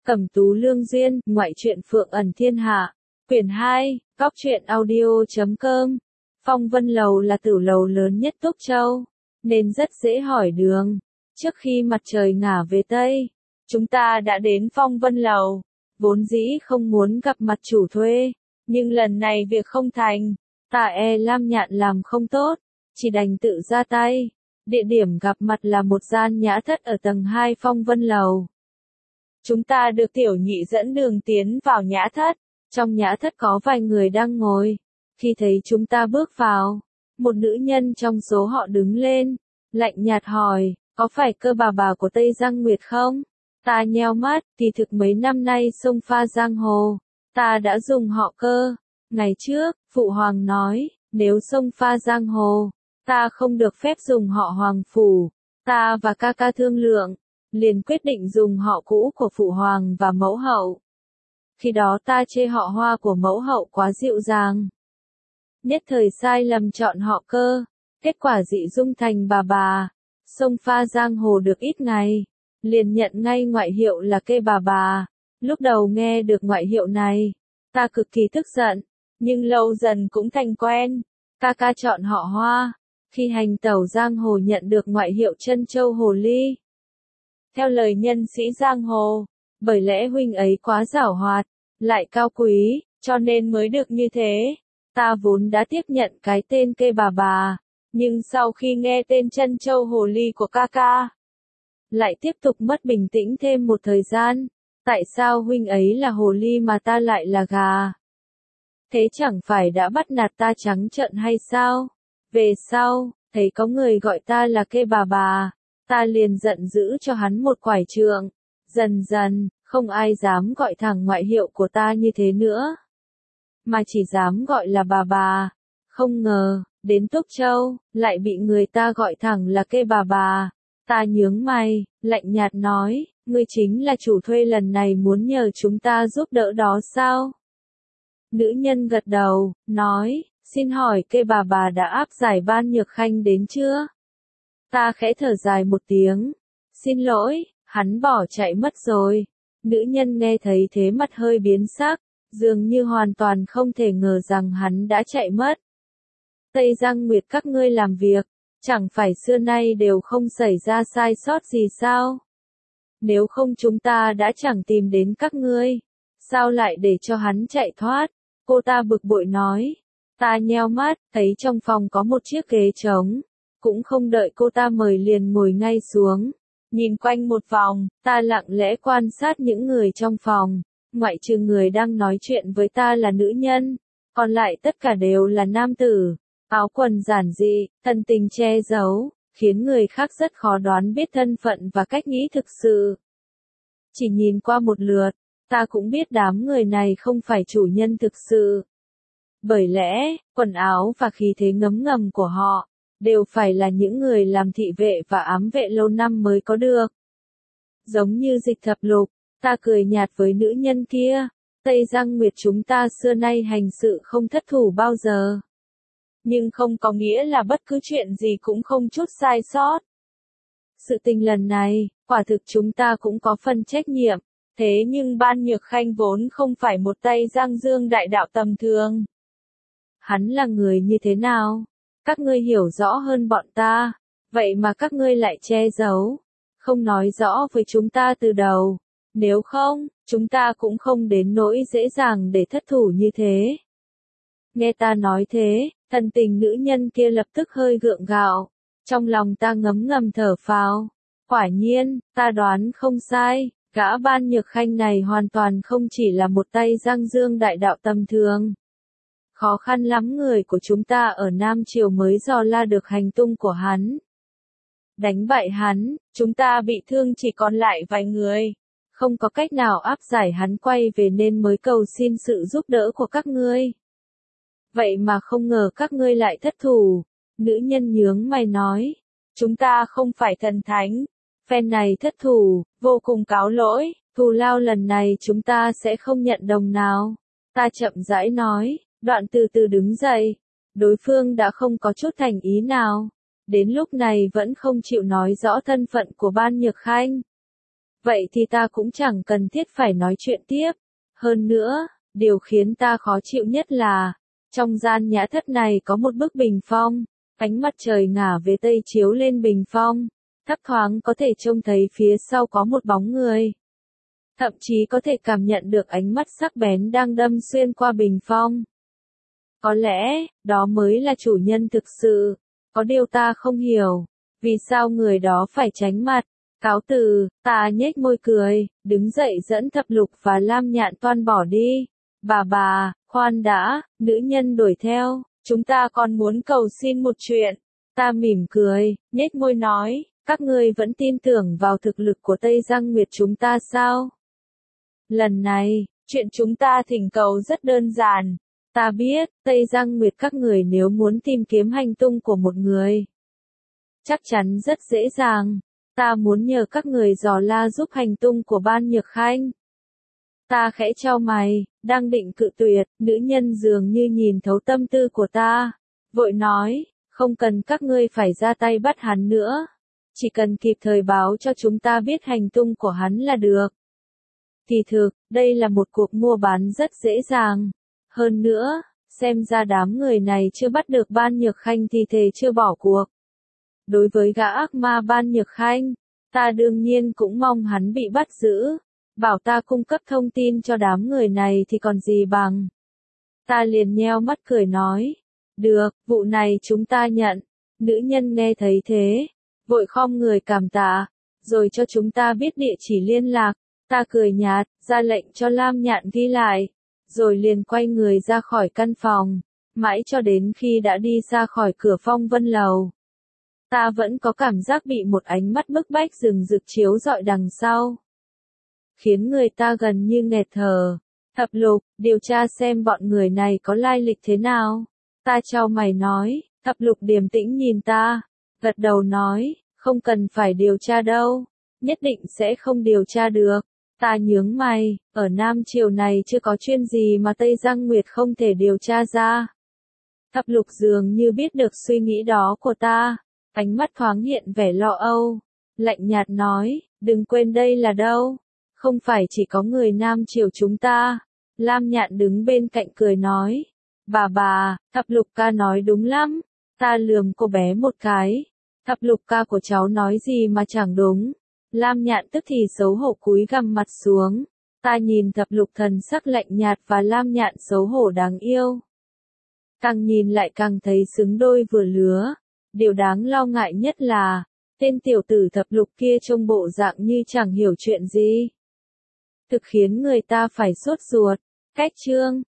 Cẩm Tú Lương Duyên, ngoại truyện Phượng ẩn thiên hạ. Quyển 2, Góc truyện audio.com. Phong Vân Lầu là tử lầu lớn nhất Túc Châu, nên rất dễ hỏi đường. Trước khi mặt trời ngả về Tây, chúng ta đã đến Phong Vân Lầu. Vốn dĩ không muốn gặp mặt chủ thuê, nhưng lần này việc không thành. Ta Lam Nhạn làm không tốt, chỉ đành tự ra tay. Địa điểm gặp mặt là một gian nhã thất ở tầng 2 Phong Vân Lầu. Chúng ta được tiểu nhị dẫn đường tiến vào nhã thất. Trong nhã thất có vài người đang ngồi. Khi thấy chúng ta bước vào, một nữ nhân trong số họ đứng lên, lạnh nhạt hỏi, có phải Cơ bà của Tây Giang Nguyệt không? Ta nheo mắt, thì thực mấy năm nay sông pha giang hồ, ta đã dùng họ Cơ. Ngày trước, Phụ Hoàng nói, nếu sông pha giang hồ, ta không được phép dùng họ Hoàng Phủ. Ta và ca ca thương lượng, liền quyết định dùng họ cũ của Phụ Hoàng và Mẫu Hậu. Khi đó ta chê họ Hoa của Mẫu Hậu quá dịu dàng, nhất thời sai lầm chọn họ Cơ, kết quả dị dung thành bà. Sông pha giang hồ được ít ngày, liền nhận ngay ngoại hiệu là Kê bà. Lúc đầu nghe được ngoại hiệu này, ta cực kỳ tức giận, nhưng lâu dần cũng thành quen. Ca ca chọn họ Hoa, khi hành tẩu giang hồ nhận được ngoại hiệu Trân Châu Hồ Ly. Theo lời nhân sĩ giang hồ, bởi lẽ huynh ấy quá giảo hoạt, lại cao quý, cho nên mới được như thế. Ta vốn đã tiếp nhận cái tên Kê bà, nhưng sau khi nghe tên Trân Châu Hồ Ly của ca ca, lại tiếp tục mất bình tĩnh thêm một thời gian. Tại sao huynh ấy là hồ ly mà ta lại là gà? Thế chẳng phải đã bắt nạt ta trắng trợn hay sao? Về sau, thấy có người gọi ta là Kê bà, ta liền giận dữ cho hắn một quải trượng. Dần dần, không ai dám gọi thẳng ngoại hiệu của ta như thế nữa, mà chỉ dám gọi là bà. Không ngờ, đến Túc Châu, lại bị người ta gọi thẳng là Kê bà. Ta nhướng mày, lạnh nhạt nói, ngươi chính là chủ thuê lần này muốn nhờ chúng ta giúp đỡ đó sao? Nữ nhân gật đầu, nói, xin hỏi Kê bà đã áp giải Ban Nhược Khanh đến chưa? Ta khẽ thở dài một tiếng, xin lỗi, hắn bỏ chạy mất rồi. Nữ nhân nghe thấy thế mặt hơi biến sắc, dường như hoàn toàn không thể ngờ rằng hắn đã chạy mất. Tây Giang Nguyệt các ngươi làm việc, chẳng phải xưa nay đều không xảy ra sai sót gì sao? Nếu không chúng ta đã chẳng tìm đến các ngươi, sao lại để cho hắn chạy thoát? Cô ta bực bội nói. Ta nheo mắt, thấy trong phòng có một chiếc ghế trống, cũng không đợi cô ta mời liền ngồi ngay xuống. Nhìn quanh một vòng, ta lặng lẽ quan sát những người trong phòng, ngoại trừ người đang nói chuyện với ta là nữ nhân, còn lại tất cả đều là nam tử. Áo quần giản dị, thân tình che giấu, khiến người khác rất khó đoán biết thân phận và cách nghĩ thực sự. Chỉ nhìn qua một lượt, ta cũng biết đám người này không phải chủ nhân thực sự. Bởi lẽ, quần áo và khí thế ngấm ngầm của họ, đều phải là những người làm thị vệ và ám vệ lâu năm mới có được. Giống như Dịch Thập Lục, ta cười nhạt với nữ nhân kia, Tây Giang Nguyệt chúng ta xưa nay hành sự không thất thủ bao giờ. Nhưng không có nghĩa là bất cứ chuyện gì cũng không chút sai sót. Sự tình lần này, quả thực chúng ta cũng có phần trách nhiệm, thế nhưng Ban Nhược Khanh vốn không phải một Tây Giang Dương đại đạo tầm thường. Hắn là người như thế nào? Các ngươi hiểu rõ hơn bọn ta, vậy mà các ngươi lại che giấu, không nói rõ với chúng ta từ đầu. Nếu không, chúng ta cũng không đến nỗi dễ dàng để thất thủ như thế. Nghe ta nói thế, thần tình nữ nhân kia lập tức hơi gượng gạo. Trong lòng ta ngấm ngầm thở phào. Quả nhiên, ta đoán không sai, gã Ban Nhược Khanh này hoàn toàn không chỉ là một Tây Giang Dương đại đạo tầm thường. Khó khăn lắm người của chúng ta ở Nam Triều mới dò la được hành tung của hắn. Đánh bại hắn, chúng ta bị thương chỉ còn lại vài người. Không có cách nào áp giải hắn quay về nên mới cầu xin sự giúp đỡ của các ngươi. Vậy mà không ngờ các ngươi lại thất thủ. Nữ nhân nhướng mày nói. Chúng ta không phải thần thánh. Phen này thất thủ, vô cùng cáo lỗi. Thù lao lần này chúng ta sẽ không nhận đồng nào. Ta chậm rãi nói, đoạn từ từ đứng dậy. Đối phương đã không có chút thành ý nào. Đến lúc này vẫn không chịu nói rõ thân phận của Ban Nhược Khanh. vậy thì ta cũng chẳng cần thiết phải nói chuyện tiếp. Hơn nữa, điều khiến ta khó chịu nhất là, trong gian nhã thất này có một bức bình phong, ánh mặt trời ngả về tây chiếu lên bình phong, thấp thoáng có thể trông thấy phía sau có một bóng người. Thậm chí có thể cảm nhận được ánh mắt sắc bén đang đâm xuyên qua bình phong. Có lẽ, đó mới là chủ nhân thực sự. Có điều ta không hiểu, vì sao người đó phải tránh mặt. Cáo từ, ta nhếch môi cười, đứng dậy dẫn Thập Lục và Lam Nhạn Toan bỏ đi. Bà, khoan đã, nữ nhân đuổi theo, chúng ta còn muốn cầu xin một chuyện. Ta mỉm cười, nhếch môi nói, các ngươi vẫn tin tưởng vào thực lực của Tây Giang Nguyệt chúng ta sao? Lần này, chuyện chúng ta thỉnh cầu rất đơn giản. Ta biết, Tây Giang Nguyệt các người nếu muốn tìm kiếm hành tung của một người, chắc chắn rất dễ dàng. Ta muốn nhờ các người dò la giúp hành tung của Ban Nhược Khanh. Ta khẽ chau mày, đang định cự tuyệt, nữ nhân dường như nhìn thấu tâm tư của ta. Vội nói, không cần các ngươi phải ra tay bắt hắn nữa. Chỉ cần kịp thời báo cho chúng ta biết hành tung của hắn là được. Thì thực, đây là một cuộc mua bán rất dễ dàng. Hơn nữa, xem ra đám người này chưa bắt được Ban Nhược Khanh thì thề chưa bỏ cuộc. Đối với gã ác ma Ban Nhược Khanh, ta đương nhiên cũng mong hắn bị bắt giữ. Bảo ta cung cấp thông tin cho đám người này thì còn gì bằng. Ta liền nheo mắt cười nói. Được, vụ này chúng ta nhận. Nữ nhân nghe thấy thế, vội khom người cảm tạ, rồi cho chúng ta biết địa chỉ liên lạc. Ta cười nhạt, ra lệnh cho Lam Nhạn ghi lại, rồi liền quay người ra khỏi căn phòng, mãi cho đến khi đã đi ra khỏi cửa Phong Vân Lầu. Ta vẫn có cảm giác bị một ánh mắt bức bách rừng rực chiếu rọi đằng sau, khiến người ta gần như nghẹt thở. Thập Lục, điều tra xem bọn người này có lai lịch thế nào. Ta chau mày nói, Thập Lục điềm tĩnh nhìn ta, gật đầu nói, không cần phải điều tra đâu, nhất định sẽ không điều tra được. Ta nhướng mày, ở Nam Triều này chưa có chuyện gì mà Tây Giang Nguyệt không thể điều tra ra. Thập Lục dường như biết được suy nghĩ đó của ta, ánh mắt thoáng hiện vẻ lo âu, lạnh nhạt nói, đừng quên đây là đâu, không phải chỉ có người Nam Triều chúng ta. Lam Nhạn đứng bên cạnh cười nói, bà, Thập Lục ca nói đúng lắm. Ta lườm cô bé một cái, Thập Lục ca của cháu nói gì mà chẳng đúng. Lam Nhạn tức thì xấu hổ cúi gằm mặt xuống. Ta nhìn Thập Lục thần sắc lạnh nhạt và Lam Nhạn xấu hổ đáng yêu. Càng nhìn lại càng thấy xứng đôi vừa lứa. Điều đáng lo ngại nhất là, tên tiểu tử Thập Lục kia trông bộ dạng như chẳng hiểu chuyện gì. Thực khiến người ta phải sốt ruột. Cách chương